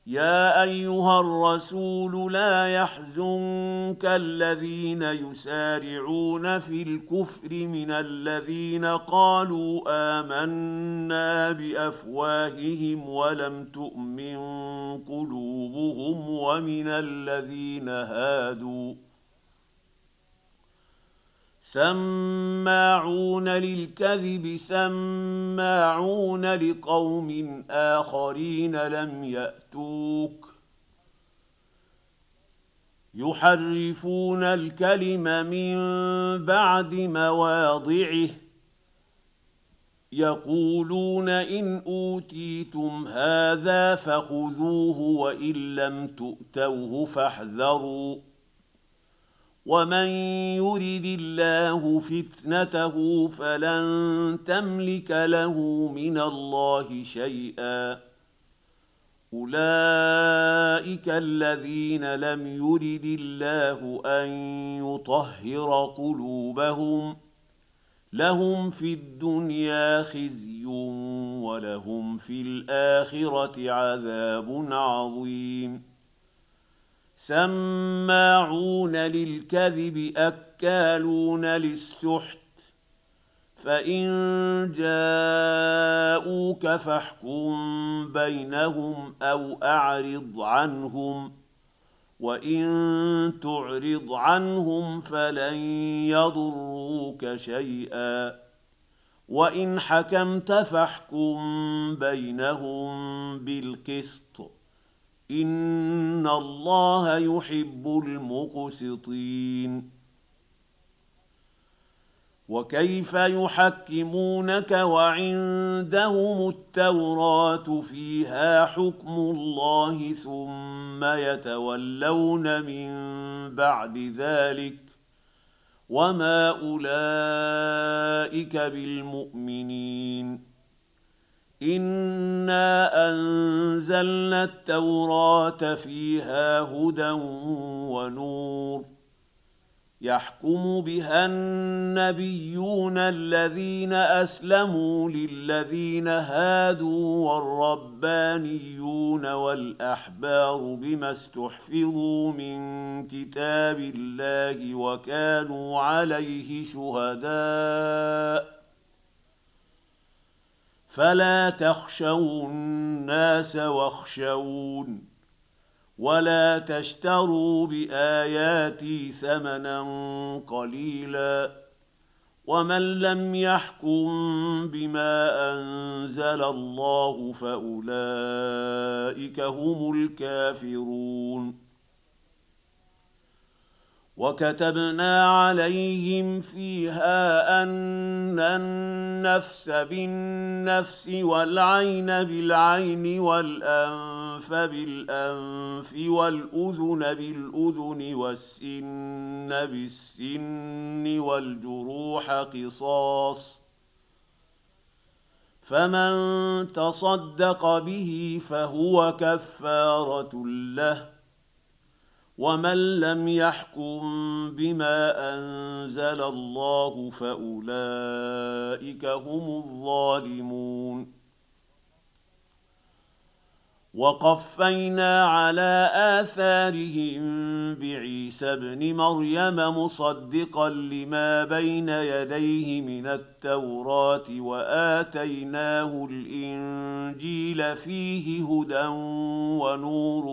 يا أيها الرسول لا يحزنك الذين يسارعون في الكفر من الذين قالوا آمنا بأفواههم ولم تؤمن قلوبهم ومن الذين هادوا سماعون للكذب سماعون لقوم آخرين لم يأتوك يحرفون الكلم من بعد مواضعه يقولون إن أوتيتم هذا فخذوه وإن لم تؤتوه فاحذروا ومن يرد الله فتنته فلن تملك له من الله شيئا أولئك الذين لم يرد الله أن يطهر قلوبهم لهم في الدنيا خزي ولهم في الآخرة عذاب عظيم سماعون للكذب أكالون للسحت فإن جاءوك فاحكم بينهم أو أعرض عنهم وإن تعرض عنهم فلن يضروك شيئا وإن حكمت فاحكم بينهم بالقسط إن الله يحب المقسطين وكيف يحكمونك وعندهم التوراة فيها حكم الله ثم يتولون من بعد ذلك وما أولئك بالمؤمنين إنا أنزلنا التوراة فيها هدى ونور يحكم بها النبيون الذين أسلموا للذين هادوا والربانيون والأحبار بما استحفظوا من كتاب الله وكانوا عليه شهداء فلا تخشوا الناس واخشون ولا تشتروا بآياتي ثمنا قليلا ومن لم يحكم بما أنزل الله فأولئك هم الكافرون وكتبنا عليهم فيها أن النفس بالنفس والعين بالعين والأنف بالأنف والأذن بالأذن والسن بالسن والجروح قصاص فمن تصدق به فهو كفارة له ومن لم يحكم بما أنزل الله فأولئك هم الظالمون وقفينا على آثارهم بعيسى ابن مريم مصدقا لما بين يديه من التوراة وآتيناه الإنجيل فيه هدى ونور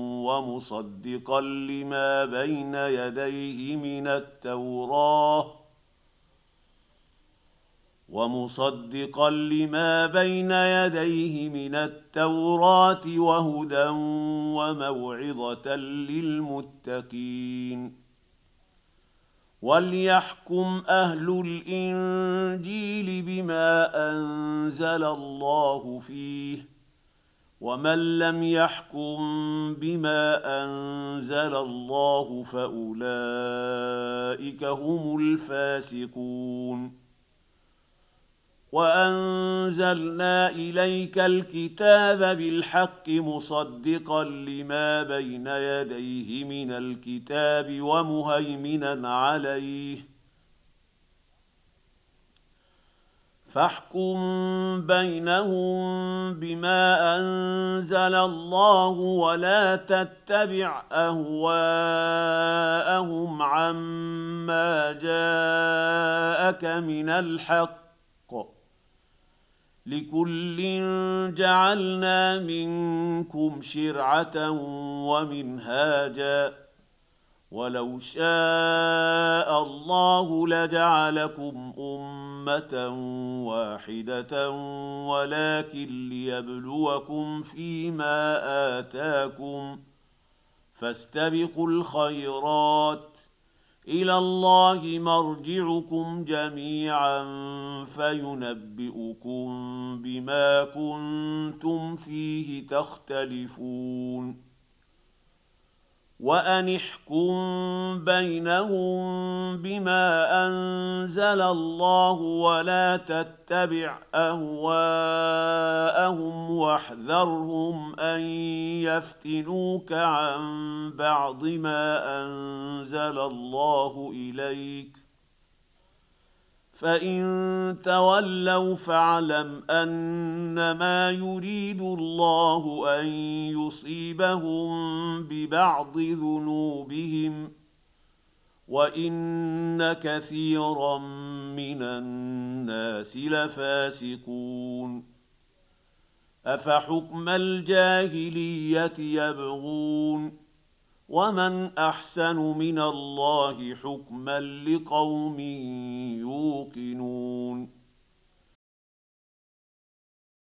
ومصدقا لما بين يديه من التوراة وهدى وموعظة للمتقين وليحكم أهل الإنجيل بما أنزل الله فيه ومن لم يحكم بما أنزل الله فأولئك هم الفاسقون وأنزلنا إليك الكتاب بالحق مصدقا لما بين يديه من الكتاب ومهيمنا عليه فاحكم بينهم بما أنزل الله ولا تتبع أهواءهم عما جاءك من الحق، لكل جعلنا منكم شرعة ومنهاجا، ولو شاء الله لجعلكم أمة واحدة ولكن ليبلوكم فيما آتاكم، فاستبقوا الخيرات، إلى الله مرجعكم جميعا فينبئكم بما كنتم فيه تختلفون. وأن احكم بينهم بما أنزل الله ولا تتبع أهواءهم واحذرهم أن يفتنوك عن بعض ما أنزل الله إليك، فإن تولوا فاعلم أنما يريد الله أن يصيبهم ببعض ذنوبهم، وإن كثيرا من الناس لفاسقون. أفحكم الجاهلية يبغون، ومن أحسن من الله حكما لقوم يوقنون.